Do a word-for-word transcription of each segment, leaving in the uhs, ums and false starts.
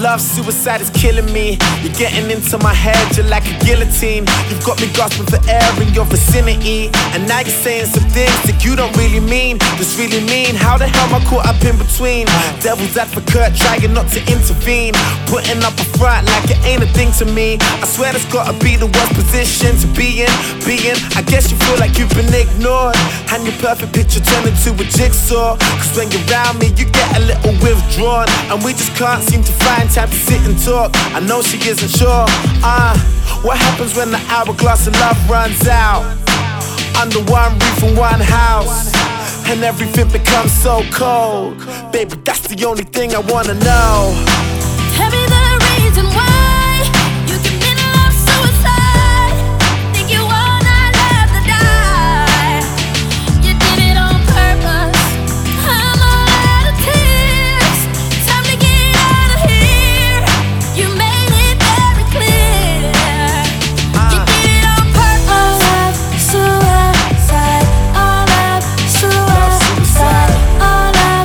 Love suicide is killing me. You're getting into my head, you're like a guillotine. You've got me gasping for air in your vicinity. And now you're saying some things that you don't really mean. This really mean, how the hell am I caught up in between? Devil's advocate, trying not to intervene. Putting up a front like it ain't a thing to me. I swear that's gotta be the worst position to be in. Being, I guess you feel like you've been ignored. And your perfect picture turned into a jigsaw. Cause when you're around me, you get a little withdrawn. And we just can't seem to find time to sit and talk. I know she isn't sure. Uh, what happens when the hourglass of love runs out? Under one roof and one house, and everything becomes so cold. Baby, that's the only thing I wanna know. Tell me the reason why you commit love suicide. Think you wanna love to die. You did it on purpose. I'm all out of tears. Time to get out of here. You made it very clear. You did it on purpose. Love suicide. All love suicide. All love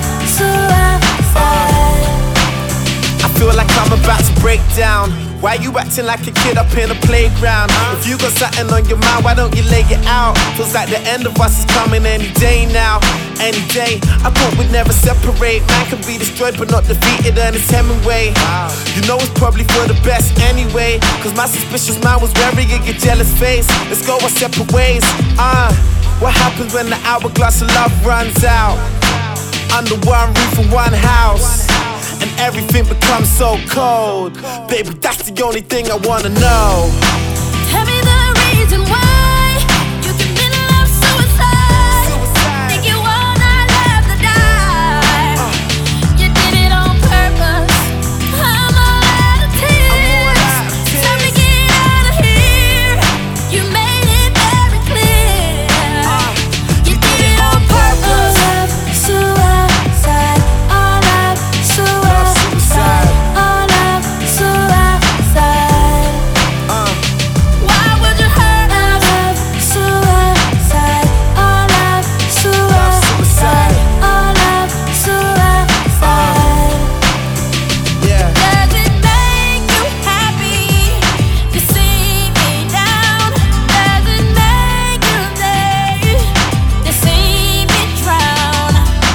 suicide. I feel like I'm about to break down. Why you acting like a kid up in a playground? If you got something on your mind, why don't you lay it out? Feels like the end of us is coming any day now. Any day, I thought we'd never separate. Man can be destroyed but not defeated, Ernest Hemingway. You know it's probably for the best anyway. Cause my suspicious mind was wearing your jealous face. Let's go our separate ways. Uh, what happens when the hourglass of love runs out? Under one roof and one house, and everything becomes so cold. Baby, that's the only thing I wanna know. Tell me the reason why you commit love suicide. Think you wanna love to die. You did it on purpose. I'm all out of tears. Time to get out of here. You made it very clear. You did it on purpose. Love suicide. All love suicide. All love suicide. Why would you hurt us? Love suicide. All love suicide. All love suicide. Yeah. Does it make you happy to see me down? Does it make you day to see me drown?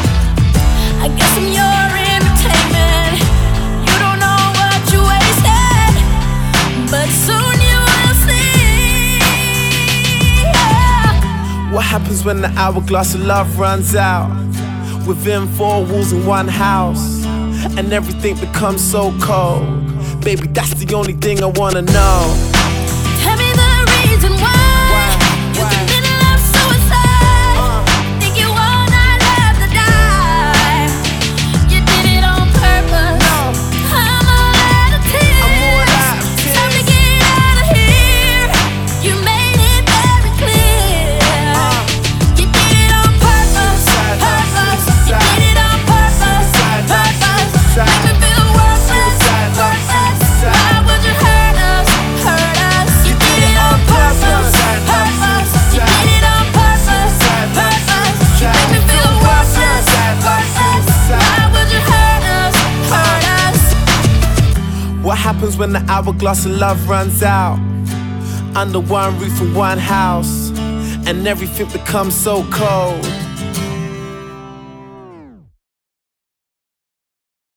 I guess I'm your entertainment. You don't know what you wasted, but soon you will see. What happens when the hourglass of love runs out? Within four walls in one house, and everything becomes so cold. Baby, that's the only thing I wanna know. Tell me the reason why you commit love suicide. Think you wanna love to die. You did it on purpose. I'm all out of tears. Time to get out of here. You made it very clear. You did it on purpose. Purpose. You did it on purpose. Purpose. Make me feel worthless. Worthless. Why would you hurt us? Hurt us. You did it on purpose. Purpose. You did it on purpose. Purpose. You make me feel worthless. Worthless. Why would you hurt us? Hurt us. What happens when the hourglass of love runs out? Under one roof and one house, and everything becomes so cold.